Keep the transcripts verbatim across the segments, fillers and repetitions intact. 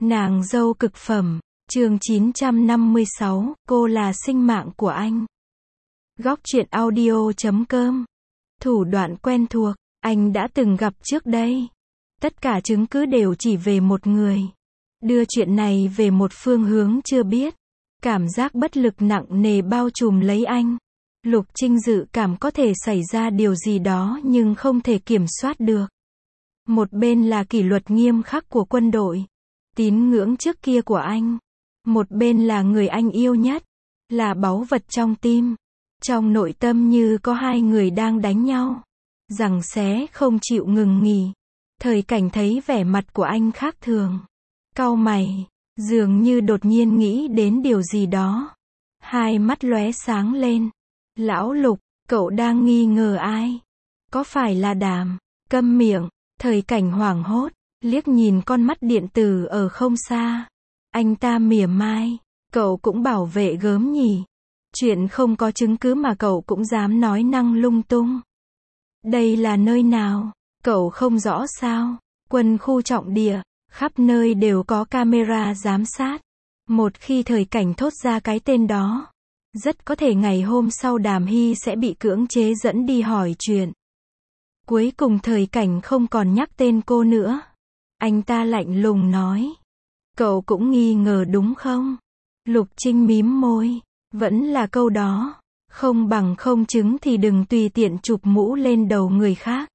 Nàng dâu cực phẩm, chương chín trăm năm mươi sáu, cô là sinh mạng của anh. Góc truyện audio chấm com. Thủ đoạn quen thuộc, anh đã từng gặp trước đây. Tất cả chứng cứ đều chỉ về một người. Đưa chuyện này về một phương hướng chưa biết. Cảm giác bất lực nặng nề bao trùm lấy anh. Lục Trinh dự cảm có thể xảy ra điều gì đó nhưng không thể kiểm soát được. Một bên là kỷ luật nghiêm khắc của quân đội, tín ngưỡng trước kia của anh. Một bên là người anh yêu nhất, là báu vật trong tim. Trong nội tâm như có hai người đang đánh nhau, giằng xé không chịu ngừng nghỉ. Thời Cảnh thấy vẻ mặt của anh khác thường, cau mày, dường như đột nhiên nghĩ đến điều gì đó. Hai mắt lóe sáng lên. Lão Lục, cậu đang nghi ngờ ai? Có phải là Đàm? Câm miệng. Thời Cảnh hoảng hốt, liếc nhìn con mắt điện tử ở không xa. Anh ta mỉa mai, cậu cũng bảo vệ gớm nhỉ? Chuyện không có chứng cứ mà cậu cũng dám nói năng lung tung. Đây là nơi nào? Cậu không rõ sao? Quân khu trọng địa, khắp nơi đều có camera giám sát. Một khi Thời Cảnh thốt ra cái tên đó, rất có thể ngày hôm sau Đàm Hy sẽ bị cưỡng chế dẫn đi hỏi chuyện. Cuối cùng Thời Cảnh không còn nhắc tên cô nữa. Anh ta lạnh lùng nói. Cậu cũng nghi ngờ đúng không? Lục Trinh mím môi. Vẫn là câu đó. Không bằng không chứng thì đừng tùy tiện chụp mũ lên đầu người khác.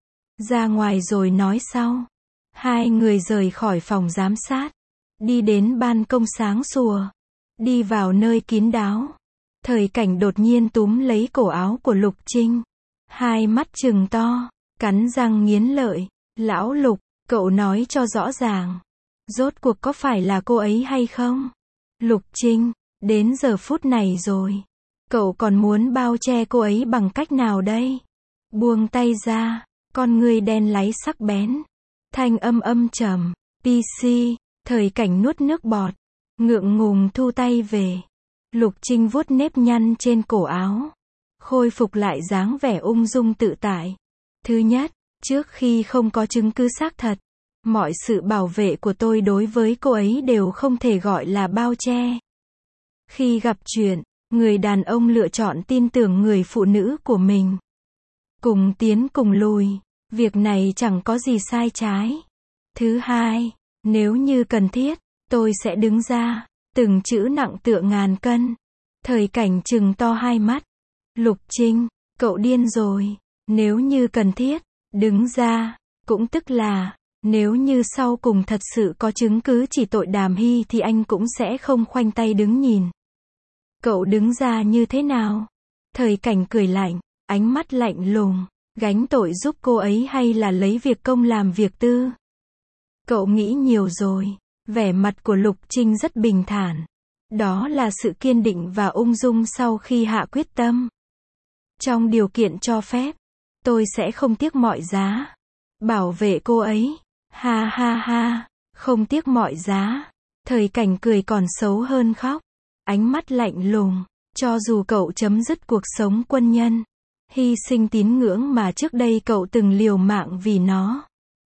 Ra ngoài rồi nói sau. Hai người rời khỏi phòng giám sát. Đi đến ban công sáng sủa. Đi vào nơi kín đáo. Thời Cảnh đột nhiên túm lấy cổ áo của Lục Trinh. Hai mắt trừng to, cắn răng nghiến lợi. Lão Lục, cậu nói cho rõ ràng. Rốt cuộc có phải là cô ấy hay không? Lục Trinh, đến giờ phút này rồi. Cậu còn muốn bao che cô ấy bằng cách nào đây? Buông tay ra, con ngươi đen láy sắc bén. Thanh âm âm trầm. pê xê, Thời Cảnh nuốt nước bọt. Ngượng ngùng thu tay về. Lục Trinh vuốt nếp nhăn trên cổ áo. Khôi phục lại dáng vẻ ung dung tự tại. Thứ nhất, trước khi không có chứng cứ xác thật, mọi sự bảo vệ của tôi đối với cô ấy đều không thể gọi là bao che. Khi gặp chuyện, người đàn ông lựa chọn tin tưởng người phụ nữ của mình. Cùng tiến cùng lùi, việc này chẳng có gì sai trái. Thứ hai, nếu như cần thiết, tôi sẽ đứng ra. Từng chữ nặng tựa ngàn cân. Thời Cảnh trừng to hai mắt. Lục Trinh, cậu điên rồi. Nếu như cần thiết, đứng ra. Cũng tức là, nếu như sau cùng thật sự có chứng cứ chỉ tội Đàm Hy thì anh cũng sẽ không khoanh tay đứng nhìn. Cậu đứng ra như thế nào? Thời Cảnh cười lạnh, ánh mắt lạnh lùng. Gánh tội giúp cô ấy hay là lấy việc công làm việc tư? Cậu nghĩ nhiều rồi. Vẻ mặt của Lục Trinh rất bình thản. Đó là sự kiên định và ung dung sau khi hạ quyết tâm. Trong điều kiện cho phép, tôi sẽ không tiếc mọi giá. Bảo vệ cô ấy. Ha ha ha, không tiếc mọi giá. Thời Cảnh cười còn xấu hơn khóc. Ánh mắt lạnh lùng. Cho dù cậu chấm dứt cuộc sống quân nhân, hy sinh tín ngưỡng mà trước đây cậu từng liều mạng vì nó,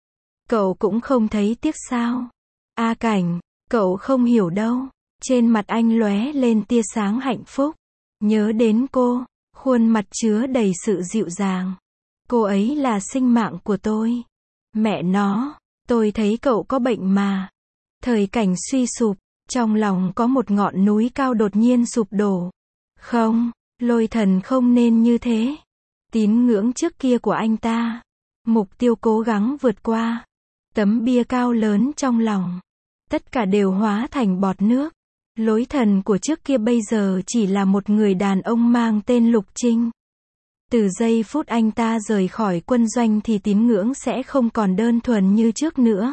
cậu cũng không thấy tiếc sao? A Cảnh, cậu không hiểu đâu. Trên mặt anh lóe lên tia sáng hạnh phúc. Nhớ đến cô, khuôn mặt chứa đầy sự dịu dàng. Cô ấy là sinh mạng của tôi. Mẹ nó, tôi thấy cậu có bệnh mà. Thời Cảnh suy sụp, trong lòng có một ngọn núi cao đột nhiên sụp đổ. Không, Lôi Thần không nên như thế. Tín ngưỡng trước kia của anh ta, mục tiêu cố gắng vượt qua, tấm bia cao lớn trong lòng, tất cả đều hóa thành bọt nước. Lối thần của trước kia bây giờ chỉ là một người đàn ông mang tên Lục Trinh. Từ giây phút anh ta rời khỏi quân doanh thì tín ngưỡng sẽ không còn đơn thuần như trước nữa.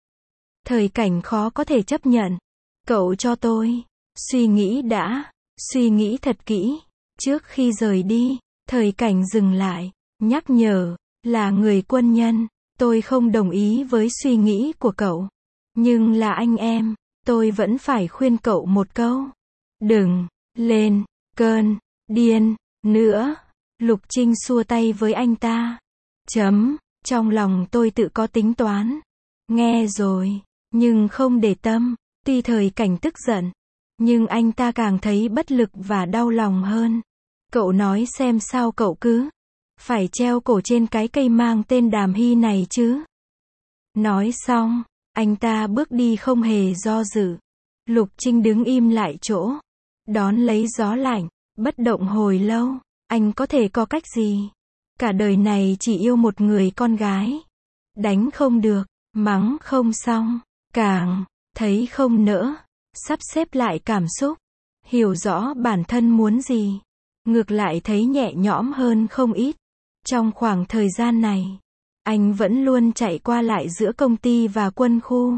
Thời Cảnh khó có thể chấp nhận. Cậu cho tôi suy nghĩ đã, suy nghĩ thật kỹ. Trước khi rời đi, Thời Cảnh dừng lại, nhắc nhở, là người quân nhân, tôi không đồng ý với suy nghĩ của cậu. Nhưng là anh em, tôi vẫn phải khuyên cậu một câu. Đừng lên cơn điên nữa. Lục Trinh xua tay với anh ta. Chấm, trong lòng tôi tự có tính toán. Nghe rồi. nhưng không để tâm. Tuy thời cảnh tức giận, nhưng anh ta càng thấy bất lực và đau lòng hơn. Cậu nói xem sao cậu cứ phải treo cổ trên cái cây mang tên Đàm Hy này chứ. Nói xong, anh ta bước đi không hề do dự. Lục Trinh đứng im lại chỗ, đón lấy gió lạnh, bất động hồi lâu. Anh có thể có cách gì? Cả đời này chỉ yêu một người con gái. Đánh không được, mắng không xong, càng thấy không nỡ. Sắp xếp lại cảm xúc, hiểu rõ bản thân muốn gì, ngược lại thấy nhẹ nhõm hơn không ít. Trong khoảng thời gian này, anh vẫn luôn chạy qua lại giữa công ty và quân khu.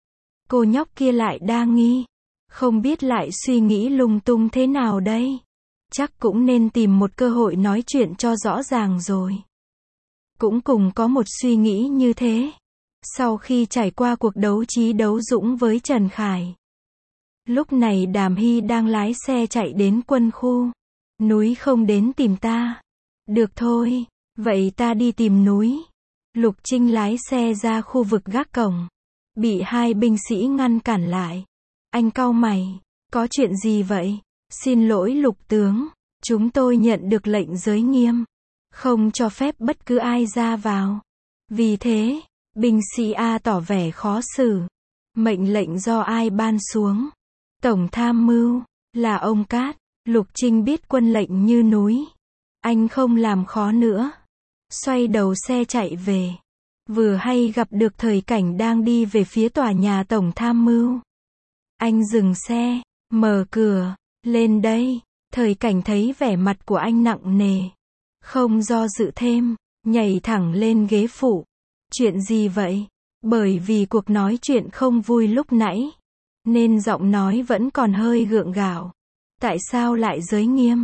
Cô nhóc kia lại đa nghi, không biết lại suy nghĩ lung tung thế nào đây. Chắc cũng nên tìm một cơ hội nói chuyện cho rõ ràng rồi. Cũng cùng có một suy nghĩ như thế. Sau khi trải qua cuộc đấu trí đấu dũng với Trần Khải, lúc này Đàm Hy đang lái xe chạy đến quân khu. Núi không đến tìm ta. Được thôi, vậy ta đi tìm núi. Lục Trinh lái xe ra khu vực gác cổng, bị hai binh sĩ ngăn cản lại. Anh cau mày, có chuyện gì vậy? Xin lỗi Lục tướng, chúng tôi nhận được lệnh giới nghiêm, không cho phép bất cứ ai ra vào. Vì thế, binh sĩ A tỏ vẻ khó xử. Mệnh lệnh do ai ban xuống? Tổng tham mưu, là ông Cát. Lục Trinh biết quân lệnh như núi. Anh không làm khó nữa. Xoay đầu xe chạy về. Vừa hay gặp được thời cảnh đang đi về phía tòa nhà tổng tham mưu. Anh dừng xe, mở cửa, lên đây. Thời cảnh thấy vẻ mặt của anh nặng nề, không do dự thêm, nhảy thẳng lên ghế phụ. Chuyện gì vậy? Bởi vì cuộc nói chuyện không vui lúc nãy, nên giọng nói vẫn còn hơi gượng gạo. Tại sao lại giới nghiêm?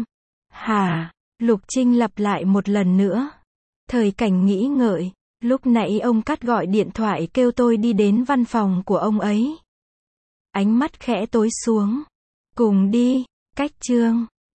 Hả? Lục Trinh lặp lại một lần nữa. Thời cảnh nghĩ ngợi, lúc nãy ông Cát gọi điện thoại kêu tôi đi đến văn phòng của ông ấy. Ánh mắt khẽ tối xuống. Cùng đi, cách chương.